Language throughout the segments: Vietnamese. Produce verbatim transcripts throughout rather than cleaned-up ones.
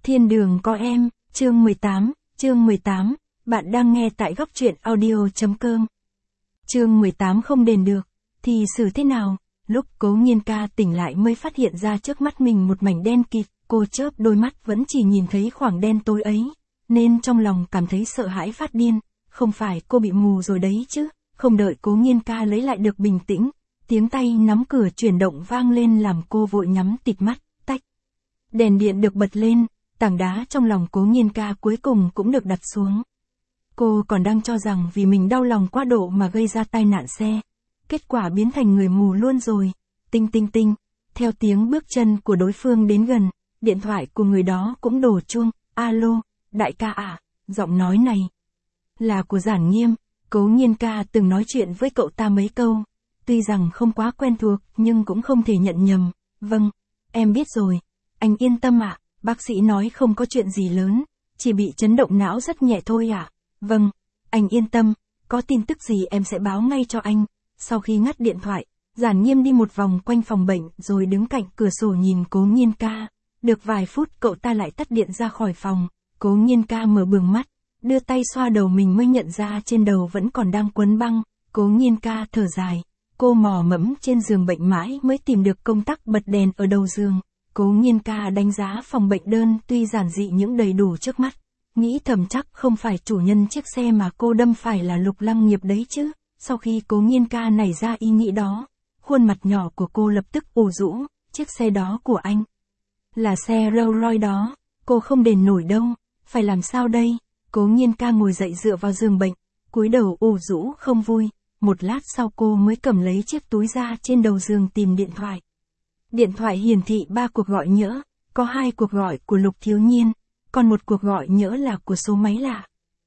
Thiên đường có em, chương mười tám, chương mười tám, bạn đang nghe tại góc truyện audio.com. Chương mười tám không đền được, thì xử thế nào? Lúc Cố Nghiên Ca tỉnh lại mới phát hiện ra trước mắt mình một mảnh đen kịt, cô chớp đôi mắt vẫn chỉ nhìn thấy khoảng đen tối ấy, nên trong lòng cảm thấy sợ hãi phát điên, không phải cô bị mù rồi đấy chứ, không đợi Cố Nghiên Ca lấy lại được bình tĩnh, tiếng tay nắm cửa chuyển động vang lên làm cô vội nhắm tịt mắt, tách. Đèn điện được bật lên, tảng đá trong lòng Cố Nghiên Ca cuối cùng cũng được đặt xuống. Cô còn đang cho rằng vì mình đau lòng quá độ mà gây ra tai nạn xe. Kết quả biến thành người mù luôn rồi. Tinh tinh tinh, theo tiếng bước chân của đối phương đến gần, điện thoại của người đó cũng đổ chuông. Alo, đại ca à, giọng nói này là của Giản Nghiêm. Cố Nghiên Ca từng nói chuyện với cậu ta mấy câu. Tuy rằng không quá quen thuộc nhưng cũng không thể nhận nhầm. Vâng, em biết rồi. Anh yên tâm ạ, à, bác sĩ nói không có chuyện gì lớn, chỉ bị chấn động não rất nhẹ thôi ạ. À. Vâng, anh yên tâm, có tin tức gì em sẽ báo ngay cho anh. Sau khi ngắt điện thoại, Giản Nghiêm đi một vòng quanh phòng bệnh rồi đứng cạnh cửa sổ nhìn Cố Nghiên Ca. Được vài phút cậu ta lại tắt điện ra khỏi phòng. Cố Nghiên Ca mở bừng mắt, đưa tay xoa đầu mình mới nhận ra trên đầu vẫn còn đang quấn băng. Cố Nghiên Ca thở dài, cô mò mẫm trên giường bệnh mãi mới tìm được công tắc bật đèn ở đầu giường. Cố Nghiên Ca đánh giá phòng bệnh đơn tuy giản dị nhưng đầy đủ trước mắt. Nghĩ thầm chắc không phải chủ nhân chiếc xe mà cô đâm phải là Lục Lăng Nghiệp đấy chứ. Sau khi Cố Nghiên Ca nảy ra ý nghĩ đó, khuôn mặt nhỏ của cô lập tức ủ rũ, chiếc xe đó của anh. Là xe Rolls Royce đó, cô không đền nổi đâu, phải làm sao đây? Cố Nghiên Ca ngồi dậy dựa vào giường bệnh, cúi đầu ủ rũ không vui, một lát sau cô mới cầm lấy chiếc túi ra trên đầu giường tìm điện thoại. Điện thoại hiển thị ba cuộc gọi nhỡ, có hai cuộc gọi của Lục Thiếu Nhiên, còn một cuộc gọi nhỡ là của số máy lạ.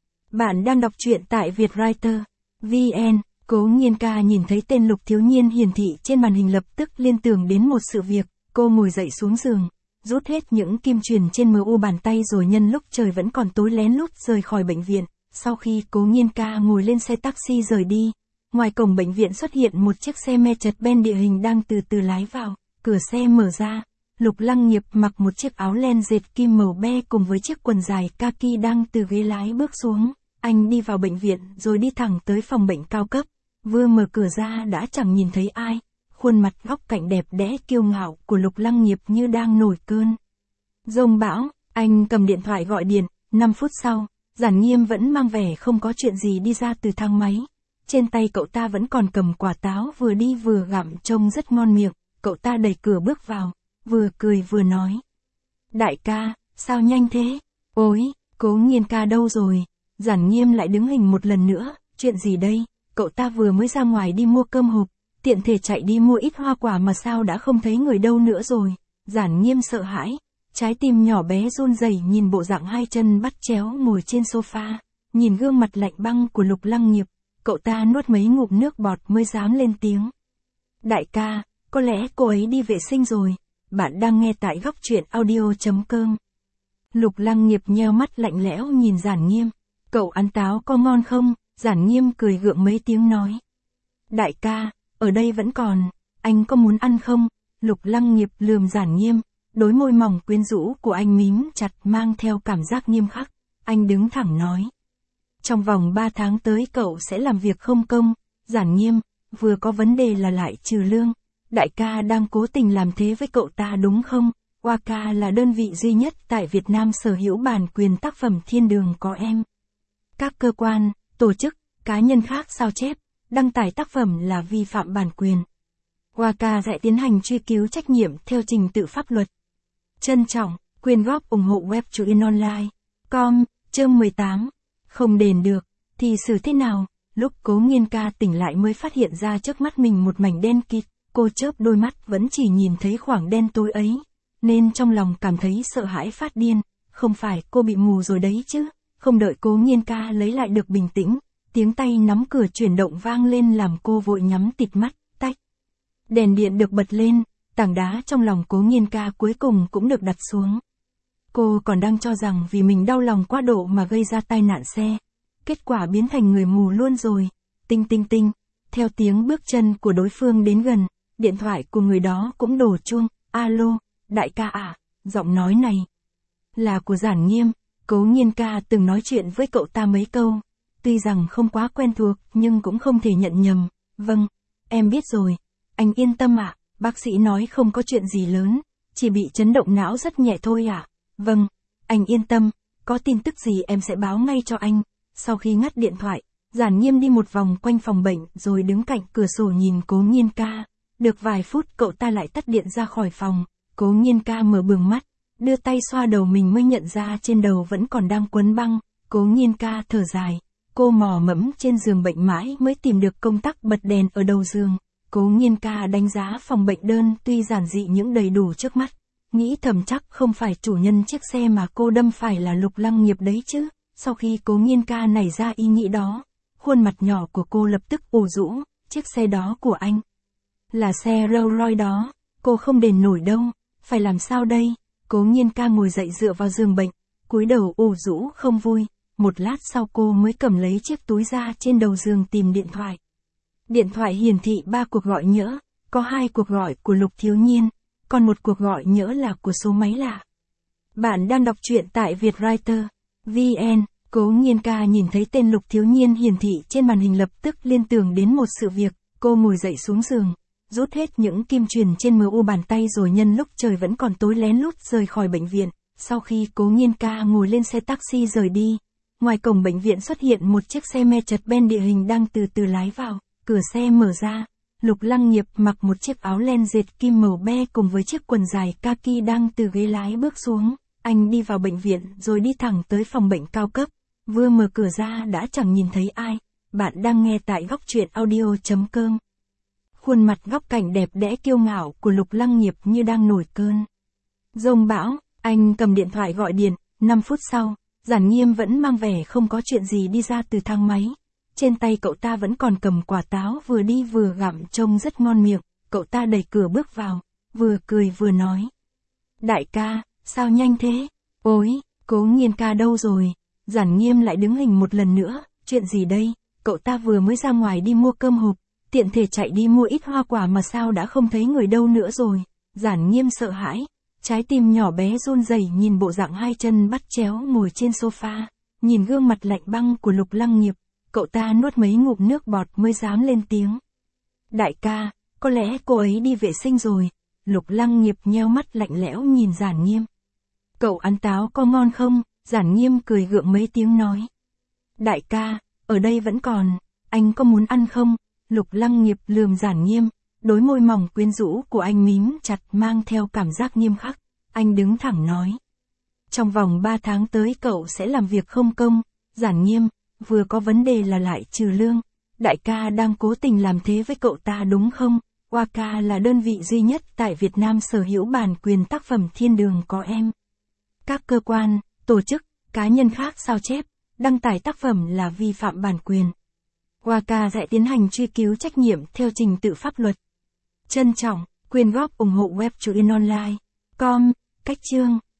Bạn đang đọc truyện tại Vietwriter chấm vn. Cố Nghiên Ca nhìn thấy tên Lục Thiếu Nhiên hiển thị trên màn hình lập tức liên tưởng đến một sự việc, cô ngồi dậy xuống giường, rút hết những kim truyền trên mờ u bàn tay rồi nhân lúc trời vẫn còn tối lén lút rời khỏi bệnh viện. Sau khi Cố Nghiên Ca ngồi lên xe taxi rời đi, ngoài cổng bệnh viện xuất hiện một chiếc xe Mercedes-Benz địa hình đang từ từ lái vào, cửa xe mở ra. Lục Lăng Nghiệp mặc một chiếc áo len dệt kim màu be cùng với chiếc quần dài kaki đang từ ghế lái bước xuống. Anh đi vào bệnh viện rồi đi thẳng tới phòng bệnh cao cấp. Vừa mở cửa ra đã chẳng nhìn thấy ai. Khuôn mặt góc cạnh đẹp đẽ kiêu ngạo của Lục Lăng Nghiệp như đang nổi cơn dông bão. Anh cầm điện thoại gọi điện. năm phút sau, Giản Nghiêm vẫn mang vẻ không có chuyện gì đi ra từ thang máy. Trên tay cậu ta vẫn còn cầm quả táo vừa đi vừa gặm trông rất ngon miệng. Cậu ta đẩy cửa bước vào, vừa cười vừa nói. Đại ca, sao nhanh thế? Ôi, Cố Nghiên Ca đâu rồi? Giản Nghiêm lại đứng hình một lần nữa, chuyện gì đây? Cậu ta vừa mới ra ngoài đi mua cơm hộp, tiện thể chạy đi mua ít hoa quả mà sao đã không thấy người đâu nữa rồi? Giản Nghiêm sợ hãi, trái tim nhỏ bé run rẩy nhìn bộ dạng hai chân bắt chéo ngồi trên sofa, nhìn gương mặt lạnh băng của Lục Lăng Nghiệp, cậu ta nuốt mấy ngụm nước bọt mới dám lên tiếng. Đại ca, có lẽ cô ấy đi vệ sinh rồi. Bạn đang nghe tại góc truyện audio.com. Lục Lăng Nghiệp nheo mắt lạnh lẽo nhìn Giản Nghiêm. Cậu ăn táo có ngon không? Giản Nghiêm cười gượng mấy tiếng nói. Đại ca, ở đây vẫn còn, anh có muốn ăn không? Lục Lăng Nghiệp lườm Giản Nghiêm, đôi môi mỏng quyến rũ của anh mím chặt mang theo cảm giác nghiêm khắc. Anh đứng thẳng nói. Trong vòng ba tháng tới cậu sẽ làm việc không công. Giản Nghiêm, vừa có vấn đề là lại trừ lương. Đại ca đang cố tình làm thế với cậu ta đúng không? Waka là đơn vị duy nhất tại Việt Nam sở hữu bản quyền tác phẩm Thiên đường có em. Các cơ quan, tổ chức, cá nhân khác sao chép, đăng tải tác phẩm là vi phạm bản quyền. Waka sẽ tiến hành truy cứu trách nhiệm theo trình tự pháp luật. Trân trọng, quyên góp ủng hộ web truyện online. Com, chương mười tám. Không đền được, thì xử thế nào? Lúc Cố Nghiên Ca tỉnh lại mới phát hiện ra trước mắt mình một mảnh đen kịt. Cô chớp đôi mắt vẫn chỉ nhìn thấy khoảng đen tối ấy, nên trong lòng cảm thấy sợ hãi phát điên, không phải cô bị mù rồi đấy chứ. Không đợi Cố Nghiên Ca lấy lại được bình tĩnh, tiếng tay nắm cửa chuyển động vang lên làm cô vội nhắm tịt mắt, tách. Đèn điện được bật lên, tảng đá trong lòng Cố Nghiên Ca cuối cùng cũng được đặt xuống. Cô còn đang cho rằng vì mình đau lòng quá độ mà gây ra tai nạn xe. Kết quả biến thành người mù luôn rồi. Tinh tinh tinh, theo tiếng bước chân của đối phương đến gần, điện thoại của người đó cũng đổ chuông. Alo, đại ca à, giọng nói này Là của Giản Nghiêm, Cố Nhiên ca từng nói chuyện với cậu ta mấy câu. Tuy rằng không quá quen thuộc nhưng cũng không thể nhận nhầm. Vâng, em biết rồi. Anh yên tâm ạ, bác sĩ nói không có chuyện gì lớn, chỉ bị chấn động não rất nhẹ thôi ạ. Vâng, anh yên tâm, có tin tức gì em sẽ báo ngay cho anh. Sau khi ngắt điện thoại, Giản Nghiêm đi một vòng quanh phòng bệnh rồi đứng cạnh cửa sổ nhìn Cố Nhiên ca. Được vài phút cậu ta lại tắt điện ra khỏi phòng. Cố Nhiên ca mở bừng mắt, đưa tay xoa đầu mình mới nhận ra trên đầu vẫn còn đang quấn băng. Cố Nhiên ca thở dài. Cô mò mẫm trên giường bệnh mãi mới tìm được công tắc bật đèn ở đầu giường. Cố Nhiên ca đánh giá phòng bệnh đơn tuy giản dị nhưng đầy đủ trước mắt. Nghĩ thầm chắc không phải chủ nhân chiếc xe mà cô đâm phải là Lục Lăng Nghiệp đấy chứ. Sau khi Cố Nhiên ca nảy ra ý nghĩ đó, khuôn mặt nhỏ của cô lập tức ủ rũ. Chiếc xe đó của anh là xe Rolls Royce đó, cô không đền nổi đâu. Phải làm sao đây? Cố Nhiên ca ngồi dậy dựa vào giường bệnh, cúi đầu ủ rũ không vui. Một lát sau cô mới cầm lấy chiếc túi ra trên đầu giường tìm điện thoại. Điện thoại hiển thị ba cuộc gọi nhỡ, có hai cuộc gọi của Lục Thiếu Nhiên, còn một cuộc gọi nhỡ là của số máy lạ. Bạn đang đọc truyện tại Vietwriter chấm vn. Cố Nhiên ca nhìn thấy tên Lục Thiếu Nhiên hiển thị trên màn hình lập tức liên tưởng đến một sự việc. Cô ngồi dậy xuống giường, rút hết những kim truyền trên mu bàn tay rồi nhân lúc trời vẫn còn tối lén lút rời khỏi bệnh viện. Sau khi Cố Nhiên ca ngồi lên xe taxi rời đi, ngoài cổng bệnh viện xuất hiện một chiếc xe Mercedes-Benz địa hình đang từ từ lái vào. Cửa xe mở ra, Lục Lăng Nghiệp mặc một chiếc áo len dệt kim màu be cùng với chiếc quần dài kaki đang từ ghế lái bước xuống. Anh đi vào bệnh viện rồi đi thẳng tới phòng bệnh cao cấp. Vừa mở cửa ra đã chẳng nhìn thấy ai. Bạn đang nghe tại góc truyện audio chấm com. Khuôn mặt góc cạnh đẹp đẽ kiêu ngạo của Lục Lăng Nghiệp như đang nổi cơn dông bão. Anh cầm điện thoại gọi điện. năm phút sau, Giản Nghiêm vẫn mang vẻ không có chuyện gì đi ra từ thang máy. Trên tay cậu ta vẫn còn cầm quả táo vừa đi vừa gặm trông rất ngon miệng. Cậu ta đẩy cửa bước vào, vừa cười vừa nói. Đại ca, sao nhanh thế? Ôi, Cố Nhiên ca đâu rồi? Giản Nghiêm lại đứng hình một lần nữa. Chuyện gì đây? Cậu ta vừa mới ra ngoài đi mua cơm hộp, tiện thể chạy đi mua ít hoa quả mà sao đã không thấy người đâu nữa rồi. Giản Nghiêm sợ hãi, trái tim nhỏ bé run rẩy nhìn bộ dạng hai chân bắt chéo ngồi trên sofa, nhìn gương mặt lạnh băng của Lục Lăng Nghiệp. Cậu ta nuốt mấy ngụm nước bọt mới dám lên tiếng. Đại ca, có lẽ cô ấy đi vệ sinh rồi. Lục Lăng Nghiệp nheo mắt lạnh lẽo nhìn Giản Nghiêm. Cậu ăn táo có ngon không? Giản Nghiêm cười gượng mấy tiếng nói. Đại ca, ở đây vẫn còn, anh có muốn ăn không? Lục Lăng Nghiệp lườm Giản Nghiêm, đôi môi mỏng quyến rũ của anh mím chặt mang theo cảm giác nghiêm khắc. Anh đứng thẳng nói. Trong vòng ba tháng tới cậu sẽ làm việc không công. Giản Nghiêm, vừa có vấn đề là lại trừ lương. Đại ca đang cố tình làm thế với cậu ta đúng không? Waka là đơn vị duy nhất tại Việt Nam sở hữu bản quyền tác phẩm Thiên Đường có em. Các cơ quan, tổ chức, cá nhân khác sao chép, đăng tải tác phẩm là vi phạm bản quyền. Waka sẽ tiến hành truy cứu trách nhiệm theo trình tự pháp luật. Trân trọng, quyên góp ủng hộ web truyện online chấm com, cách chương.